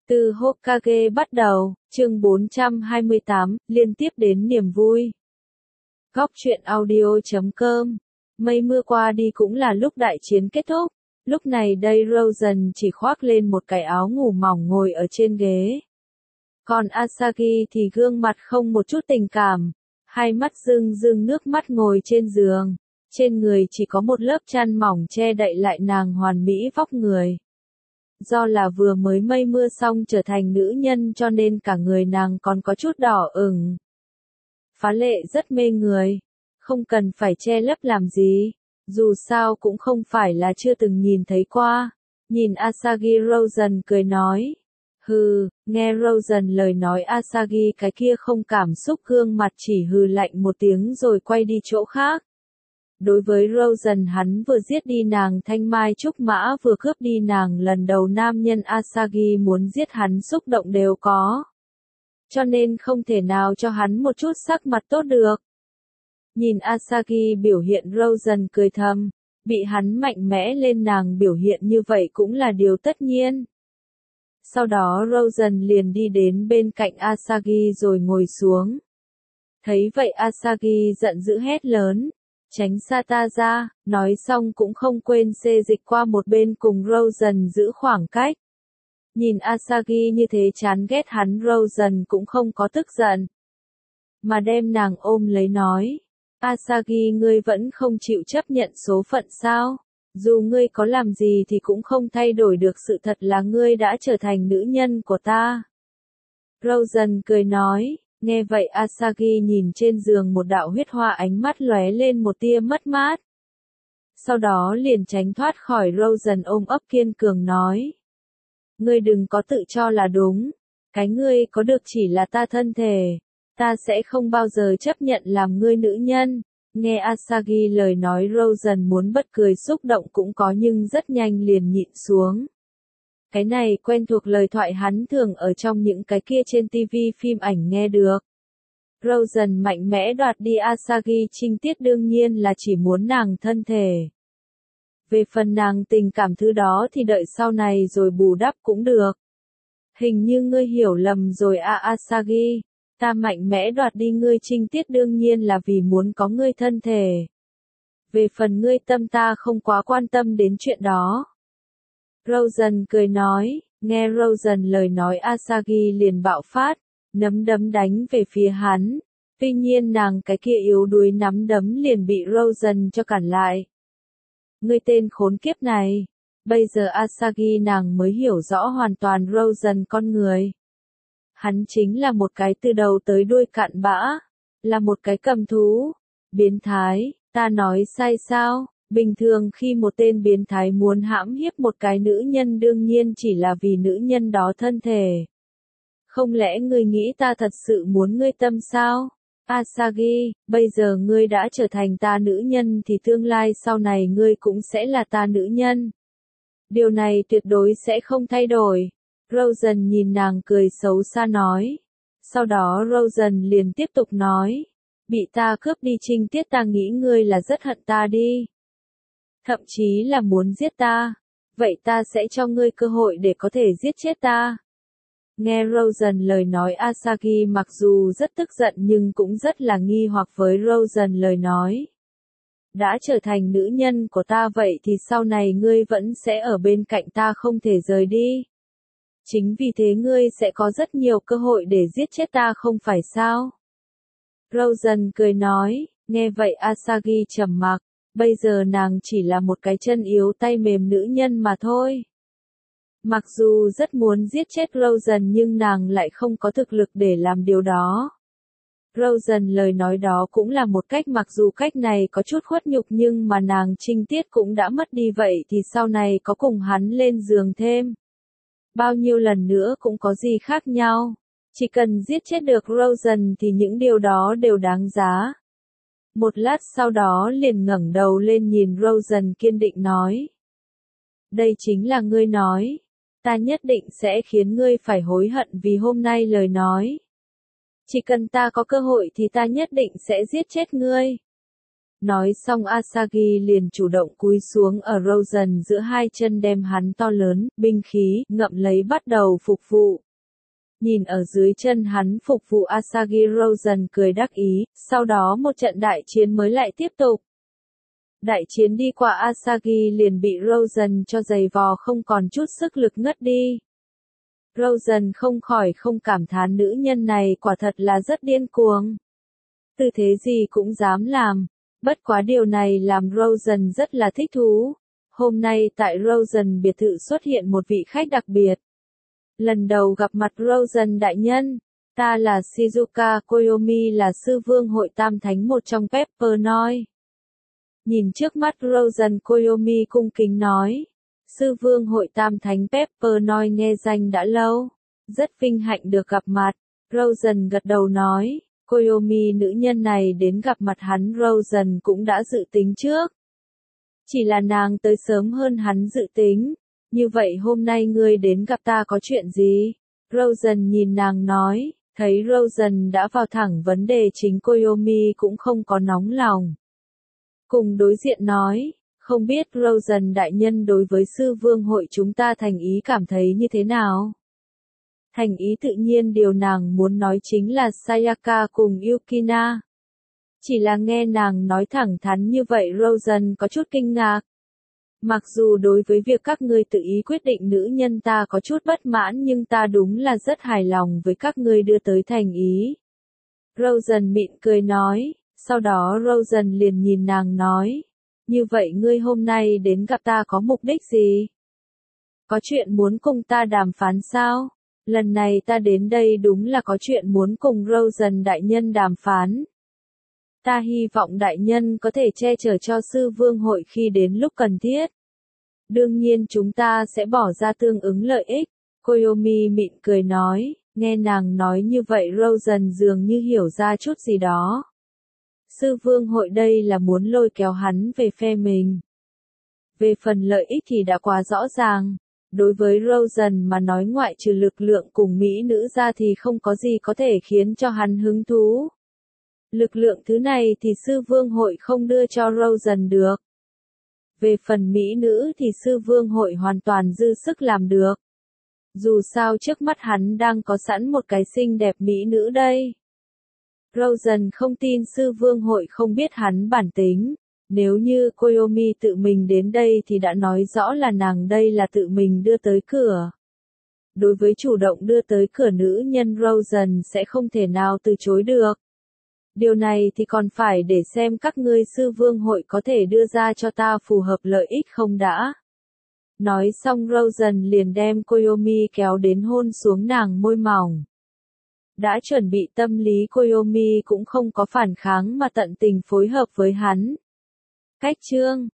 Từ Hokage bắt đầu, chương 428, liên tiếp đến niềm vui. Góc truyện audio.com. Mây mưa qua đi cũng là lúc đại chiến kết thúc. Lúc này đây Rosen chỉ khoác lên một cái áo ngủ mỏng ngồi ở trên ghế. Còn Asagi thì gương mặt không một chút tình cảm, hai mắt rưng rưng nước mắt ngồi trên giường. Trên người chỉ có một lớp chăn mỏng che đậy lại nàng hoàn mỹ vóc người. Do là vừa mới mây mưa xong trở thành nữ nhân cho nên cả người nàng còn có chút đỏ ửng. Phá lệ rất mê người, không cần phải che lấp làm gì, dù sao cũng không phải là chưa từng nhìn thấy qua. Nhìn Asagi Rosen cười nói. Hừ, nghe Rosen lời nói Asagi cái kia không cảm xúc gương mặt chỉ hừ lạnh một tiếng rồi quay đi chỗ khác. Đối với Rosen hắn vừa giết đi nàng thanh mai trúc mã vừa cướp đi nàng lần đầu nam nhân Asagi muốn giết hắn xúc động đều có. Cho nên không thể nào cho hắn một chút sắc mặt tốt được. Nhìn Asagi biểu hiện Rosen cười thầm, bị hắn mạnh mẽ lên nàng biểu hiện như vậy cũng là điều tất nhiên. Sau đó Rosen liền đi đến bên cạnh Asagi rồi ngồi xuống. Thấy vậy Asagi giận dữ hét lớn. Tránh xa ta ra, nói xong cũng không quên xê dịch qua một bên cùng Rosen giữ khoảng cách. Nhìn Asagi như thế chán ghét hắn Rosen cũng không có tức giận. Mà đem nàng ôm lấy nói. Asagi ngươi vẫn không chịu chấp nhận số phận sao? Dù ngươi có làm gì thì cũng không thay đổi được sự thật là ngươi đã trở thành nữ nhân của ta. Rosen cười nói. Nghe vậy Asagi nhìn trên giường một đạo huyết hoa ánh mắt lóe lên một tia mất mát. Sau đó liền tránh thoát khỏi Rosen ôm ấp kiên cường nói. Ngươi đừng có tự cho là đúng. Cái ngươi có được chỉ là ta thân thể. Ta sẽ không bao giờ chấp nhận làm ngươi nữ nhân. Nghe Asagi lời nói Rosen muốn bật cười xúc động cũng có nhưng rất nhanh liền nhịn xuống. Cái này quen thuộc lời thoại hắn thường ở trong những cái kia trên TV phim ảnh nghe được. Rosen mạnh mẽ đoạt đi Asagi trinh tiết đương nhiên là chỉ muốn nàng thân thể. Về phần nàng tình cảm thứ đó thì đợi sau này rồi bù đắp cũng được. Hình như ngươi hiểu lầm rồi Asagi. Ta mạnh mẽ đoạt đi ngươi trinh tiết đương nhiên là vì muốn có ngươi thân thể. Về phần ngươi tâm ta không quá quan tâm đến chuyện đó. Rosen cười nói, nghe Rosen lời nói Asagi liền bạo phát, nắm đấm đánh về phía hắn. Tuy nhiên nàng cái kia yếu đuối nắm đấm liền bị Rosen cho cản lại. Ngươi tên khốn kiếp này. Bây giờ Asagi nàng mới hiểu rõ hoàn toàn Rosen con người. Hắn chính là một cái từ đầu tới đuôi cặn bã. Là một cái cầm thú. Biến thái, ta nói sai sao? Bình thường khi một tên biến thái muốn hãm hiếp một cái nữ nhân đương nhiên chỉ là vì nữ nhân đó thân thể. Không lẽ ngươi nghĩ ta thật sự muốn ngươi tâm sao? Asagi, bây giờ ngươi đã trở thành ta nữ nhân thì tương lai sau này ngươi cũng sẽ là ta nữ nhân. Điều này tuyệt đối sẽ không thay đổi. Rosen nhìn nàng cười xấu xa nói. Sau đó Rosen liền tiếp tục nói. Bị ta cướp đi trinh tiết ta nghĩ ngươi là rất hận ta đi. Thậm chí là muốn giết ta. Vậy ta sẽ cho ngươi cơ hội để có thể giết chết ta. Nghe Rosen lời nói Asagi mặc dù rất tức giận nhưng cũng rất là nghi hoặc với Rosen lời nói. Đã trở thành nữ nhân của ta vậy thì sau này ngươi vẫn sẽ ở bên cạnh ta không thể rời đi. Chính vì thế ngươi sẽ có rất nhiều cơ hội để giết chết ta không phải sao? Rosen cười nói, nghe vậy Asagi trầm mặc. Bây giờ nàng chỉ là một cái chân yếu tay mềm nữ nhân mà thôi. Mặc dù rất muốn giết chết Rosen nhưng nàng lại không có thực lực để làm điều đó. Rosen lời nói đó cũng là một cách mặc dù cách này có chút khuất nhục nhưng mà nàng trinh tiết cũng đã mất đi vậy thì sau này có cùng hắn lên giường thêm. Bao nhiêu lần nữa cũng có gì khác nhau. Chỉ cần giết chết được Rosen thì những điều đó đều đáng giá. Một lát sau đó liền ngẩng đầu lên nhìn Rosen kiên định nói. Đây chính là ngươi nói. Ta nhất định sẽ khiến ngươi phải hối hận vì hôm nay lời nói. Chỉ cần ta có cơ hội thì ta nhất định sẽ giết chết ngươi. Nói xong Asagi liền chủ động cúi xuống ở Rosen giữa hai chân đem hắn to lớn, binh khí, ngậm lấy bắt đầu phục vụ. Nhìn ở dưới chân hắn phục vụ Asagi Rosen cười đắc ý, sau đó một trận đại chiến mới lại tiếp tục. Đại chiến đi qua Asagi liền bị Rosen cho giày vò không còn chút sức lực ngất đi. Rosen không khỏi không cảm thán nữ nhân này quả thật là rất điên cuồng. Tư thế gì cũng dám làm. Bất quá điều này làm Rosen rất là thích thú. Hôm nay tại Rosen biệt thự xuất hiện một vị khách đặc biệt. Lần đầu gặp mặt Rosen đại nhân, ta là Shizuka Koyomi, là sư vương hội tam thánh một trong Pepper nói. Nhìn trước mắt Rosen, Koyomi cung kính nói. Sư vương hội tam thánh Pepper nói nghe danh đã lâu. Rất vinh hạnh được gặp mặt. Rosen gật đầu nói. Koyomi nữ nhân này đến gặp mặt hắn Rosen cũng đã dự tính trước. Chỉ là nàng tới sớm hơn hắn dự tính. Như vậy hôm nay ngươi đến gặp ta có chuyện gì? Rosen nhìn nàng nói, thấy Rosen đã vào thẳng vấn đề chính, Koyomi cũng không có nóng lòng. Cùng đối diện nói, không biết Rosen đại nhân đối với sư vương hội chúng ta thành ý cảm thấy như thế nào? Thành ý tự nhiên điều nàng muốn nói chính là Sayaka cùng Yukina. Chỉ là nghe nàng nói thẳng thắn như vậy Rosen có chút kinh ngạc. Mặc dù đối với việc các ngươi tự ý quyết định nữ nhân ta có chút bất mãn, nhưng ta đúng là rất hài lòng với các ngươi đưa tới thành ý. Rosen mỉm cười nói, sau đó Rosen liền nhìn nàng nói, như vậy ngươi hôm nay đến gặp ta có mục đích gì? Có chuyện muốn cùng ta đàm phán sao? Lần này ta đến đây đúng là có chuyện muốn cùng Rosen đại nhân đàm phán. Ta hy vọng đại nhân có thể che chở cho sư vương hội khi đến lúc cần thiết. Đương nhiên chúng ta sẽ bỏ ra tương ứng lợi ích. Koyomi mỉm cười nói, nghe nàng nói như vậy Rosen dường như hiểu ra chút gì đó. Sư vương hội đây là muốn lôi kéo hắn về phe mình. Về phần lợi ích thì đã quá rõ ràng. Đối với Rosen mà nói ngoại trừ lực lượng cùng mỹ nữ ra thì không có gì có thể khiến cho hắn hứng thú. Lực lượng thứ này thì sư vương hội không đưa cho Rosen được. Về phần mỹ nữ thì sư vương hội hoàn toàn dư sức làm được. Dù sao trước mắt hắn đang có sẵn một cái xinh đẹp mỹ nữ đây. Rosen không tin sư vương hội không biết hắn bản tính. Nếu như Koyomi tự mình đến đây thì đã nói rõ là nàng đây là tự mình đưa tới cửa. Đối với chủ động đưa tới cửa nữ nhân Rosen sẽ không thể nào từ chối được. Điều này thì còn phải để xem các ngươi sư vương hội có thể đưa ra cho ta phù hợp lợi ích không đã. Nói xong Rosen liền đem Koyomi kéo đến hôn xuống nàng môi mỏng. Đã chuẩn bị tâm lý Koyomi cũng không có phản kháng mà tận tình phối hợp với hắn. Cách chương